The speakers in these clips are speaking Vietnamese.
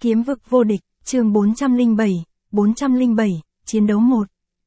Kiếm vực vô địch, chương 407, chiến đấu 1.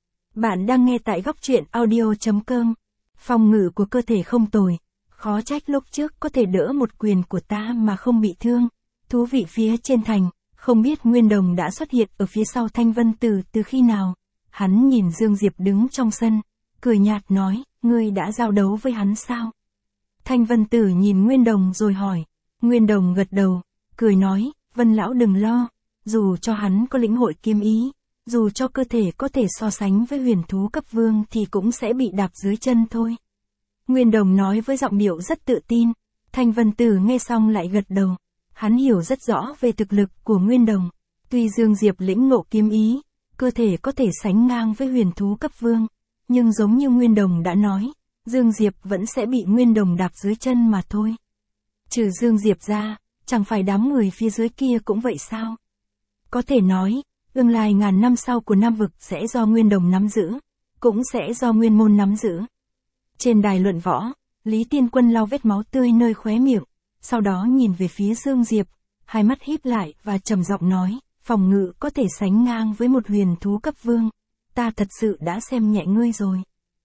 Bạn đang nghe tại góc truyện audio.com. Phòng ngự của cơ thể không tồi, khó trách lúc trước có thể đỡ một quyền của ta mà không bị thương. Thú vị phía trên thành, không biết Nguyên Đồng đã xuất hiện ở phía sau Thanh Vân Tử từ khi nào. Hắn nhìn Dương Diệp đứng trong sân, cười nhạt nói, ngươi đã giao đấu với hắn sao? Thanh Vân Tử nhìn Nguyên Đồng rồi hỏi. Nguyên Đồng gật đầu, cười nói, Vân lão đừng lo, dù cho hắn có lĩnh hội kiếm ý, dù cho cơ thể có thể so sánh với huyền thú cấp vương thì cũng sẽ bị đạp dưới chân thôi. Nguyên Đồng nói với giọng điệu rất tự tin. Thanh Vân Tử nghe xong lại gật đầu. Hắn hiểu rất rõ về thực lực của Nguyên Đồng. Tuy Dương Diệp lĩnh ngộ kiếm ý, cơ thể có thể sánh ngang với huyền thú cấp vương, nhưng giống như Nguyên Đồng đã nói, Dương Diệp vẫn sẽ bị Nguyên Đồng đạp dưới chân mà thôi. Trừ Dương Diệp ra, chẳng phải đám người phía dưới kia cũng vậy sao? Có thể nói, tương lai ngàn năm sau của Nam vực sẽ do Nguyên Đồng nắm giữ, cũng sẽ do Nguyên môn nắm giữ. Trên đài luận võ, Lý Tiên Quân lau vết máu tươi nơi khóe miệng, sau đó nhìn về phía Dương Diệp, hai mắt híp lại và trầm giọng nói, phòng ngự có thể sánh ngang với một huyền thú cấp vương, ta thật sự đã xem nhẹ ngươi rồi.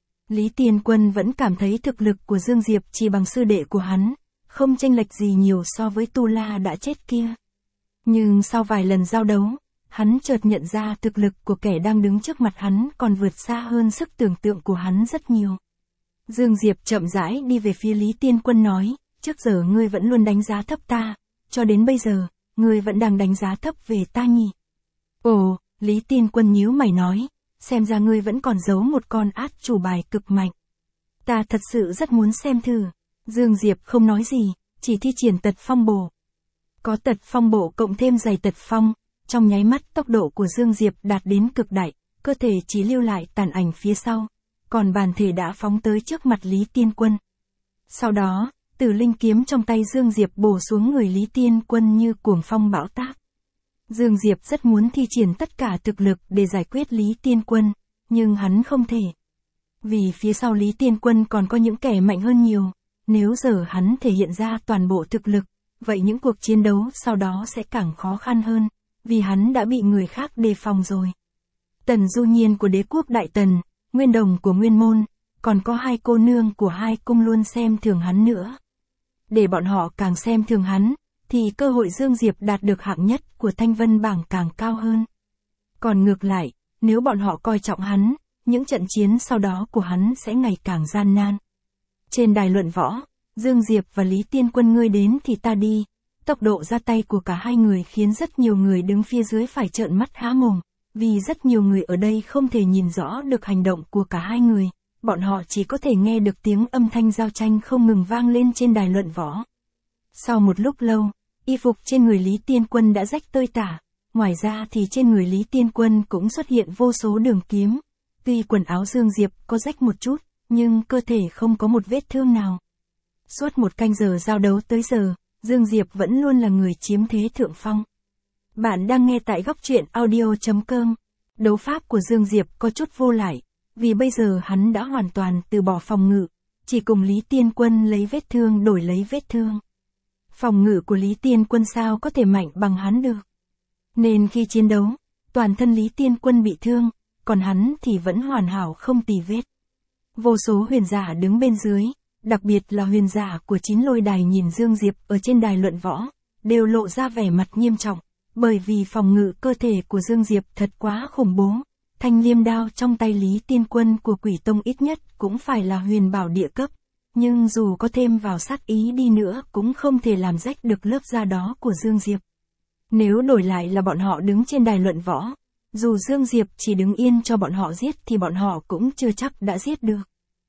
Lý Tiên Quân vẫn cảm thấy thực lực của Dương Diệp chỉ bằng sư đệ của hắn, không chênh lệch gì nhiều so với Tu La đã chết kia. Nhưng sau vài lần giao đấu, hắn chợt nhận ra thực lực của kẻ đang đứng trước mặt hắn còn vượt xa hơn sức tưởng tượng của hắn rất nhiều. Dương Diệp chậm rãi đi về phía Lý Tiên Quân nói, trước giờ ngươi vẫn luôn đánh giá thấp ta, cho đến bây giờ, ngươi vẫn đang đánh giá thấp về ta nhỉ? Ồ, Lý Tiên Quân nhíu mày nói, xem ra ngươi vẫn còn giấu một con át chủ bài cực mạnh. Ta thật sự rất muốn xem thử. Dương Diệp không nói gì, chỉ thi triển tật phong bổ. Có tật phong bổ cộng thêm giày tật phong, trong nháy mắt tốc độ của Dương Diệp đạt đến cực đại, cơ thể chỉ lưu lại tàn ảnh phía sau, còn bản thể đã phóng tới trước mặt Lý Tiên Quân. Sau đó, Tử Linh kiếm trong tay Dương Diệp bổ xuống người Lý Tiên Quân như cuồng phong bão táp. Dương Diệp rất muốn thi triển tất cả thực lực để giải quyết Lý Tiên Quân, nhưng hắn không thể. Vì phía sau Lý Tiên Quân còn có những kẻ mạnh hơn nhiều, nếu giờ hắn thể hiện ra toàn bộ thực lực, vậy những cuộc chiến đấu sau đó sẽ càng khó khăn hơn, vì hắn đã bị người khác đề phòng rồi. Tần Du Nhiên của đế quốc Đại Tần, Nguyên Đồng của Nguyên môn, còn có hai cô nương của hai cung luôn xem thường hắn nữa. Để bọn họ càng xem thường hắn, thì cơ hội Dương Diệp đạt được hạng nhất của Thanh Vân bảng càng cao hơn. Còn ngược lại, nếu bọn họ coi trọng hắn, những trận chiến sau đó của hắn sẽ ngày càng gian nan. Trên đài luận võ, Dương Diệp và Lý Tiên Quân ngươi đến thì ta đi. Tốc độ ra tay của cả hai người khiến rất nhiều người đứng phía dưới phải trợn mắt há mồm, vì rất nhiều người ở đây không thể nhìn rõ được hành động của cả hai người, bọn họ chỉ có thể nghe được tiếng âm thanh giao tranh không ngừng vang lên trên đài luận võ. Sau một lúc lâu, y phục trên người Lý Tiên Quân đã rách tơi tả, ngoài ra thì trên người Lý Tiên Quân cũng xuất hiện vô số đường kiếm. Tuy quần áo Dương Diệp có rách một chút, nhưng cơ thể không có một vết thương nào. Suốt một canh giờ giao đấu tới giờ, Dương Diệp vẫn luôn là người chiếm thế thượng phong. Bạn đang nghe tại góc truyện audio.com. Đấu pháp của Dương Diệp có chút vô lại, vì bây giờ hắn đã hoàn toàn từ bỏ phòng ngự, chỉ cùng Lý Tiên Quân lấy vết thương đổi lấy vết thương. Phòng ngự của Lý Tiên Quân sao có thể mạnh bằng hắn được. Nên khi chiến đấu, toàn thân Lý Tiên Quân bị thương, còn hắn thì vẫn hoàn hảo không tì vết. Vô số huyền giả đứng bên dưới, đặc biệt là huyền giả của 9 lôi đài nhìn Dương Diệp ở trên đài luận võ, đều lộ ra vẻ mặt nghiêm trọng, bởi vì phòng ngự cơ thể của Dương Diệp thật quá khủng bố. Thanh liêm đao trong tay Lý Tiên Quân của Quỷ Tông ít nhất cũng phải là huyền bảo địa cấp, nhưng dù có thêm vào sát ý đi nữa cũng không thể làm rách được lớp da đó của Dương Diệp. Nếu đổi lại là bọn họ đứng trên đài luận võ, dù Dương Diệp chỉ đứng yên cho bọn họ giết thì bọn họ cũng chưa chắc đã giết được.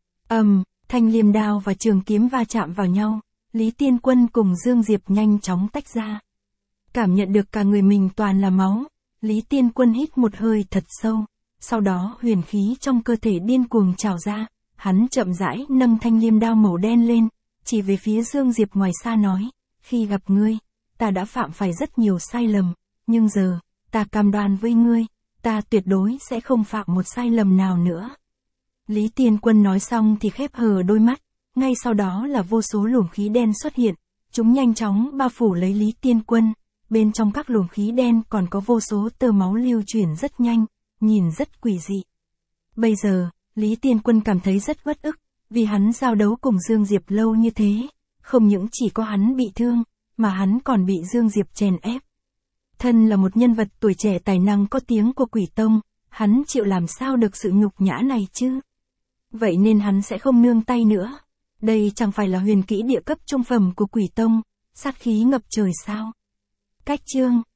Thanh liêm đao và trường kiếm va chạm vào nhau, Lý Tiên Quân cùng Dương Diệp nhanh chóng tách ra. Cảm nhận được cả người mình toàn là máu, Lý Tiên Quân hít một hơi thật sâu, sau đó huyền khí trong cơ thể điên cuồng trào ra, hắn chậm rãi nâng thanh liêm đao màu đen lên, chỉ về phía Dương Diệp ngoài xa nói, khi gặp ngươi, ta đã phạm phải rất nhiều sai lầm, nhưng giờ, ta cam đoan với ngươi, ta tuyệt đối sẽ không phạm một sai lầm nào nữa. Lý Tiên Quân nói xong thì khép hờ đôi mắt, ngay sau đó là vô số luồng khí đen xuất hiện, chúng nhanh chóng bao phủ lấy Lý Tiên Quân, bên trong các luồng khí đen còn có vô số tơ máu lưu chuyển rất nhanh, nhìn rất quỷ dị. Bây giờ, Lý Tiên Quân cảm thấy rất uất ức, vì hắn giao đấu cùng Dương Diệp lâu như thế, không những chỉ có hắn bị thương, mà hắn còn bị Dương Diệp chèn ép. Thân là một nhân vật tuổi trẻ tài năng có tiếng của Quỷ Tông, hắn chịu làm sao được sự nhục nhã này chứ? Vậy nên hắn sẽ không nương tay nữa. Đây chẳng phải là huyền kỹ địa cấp trung phẩm của Quỷ Tông, sát khí ngập trời sao? Cách chương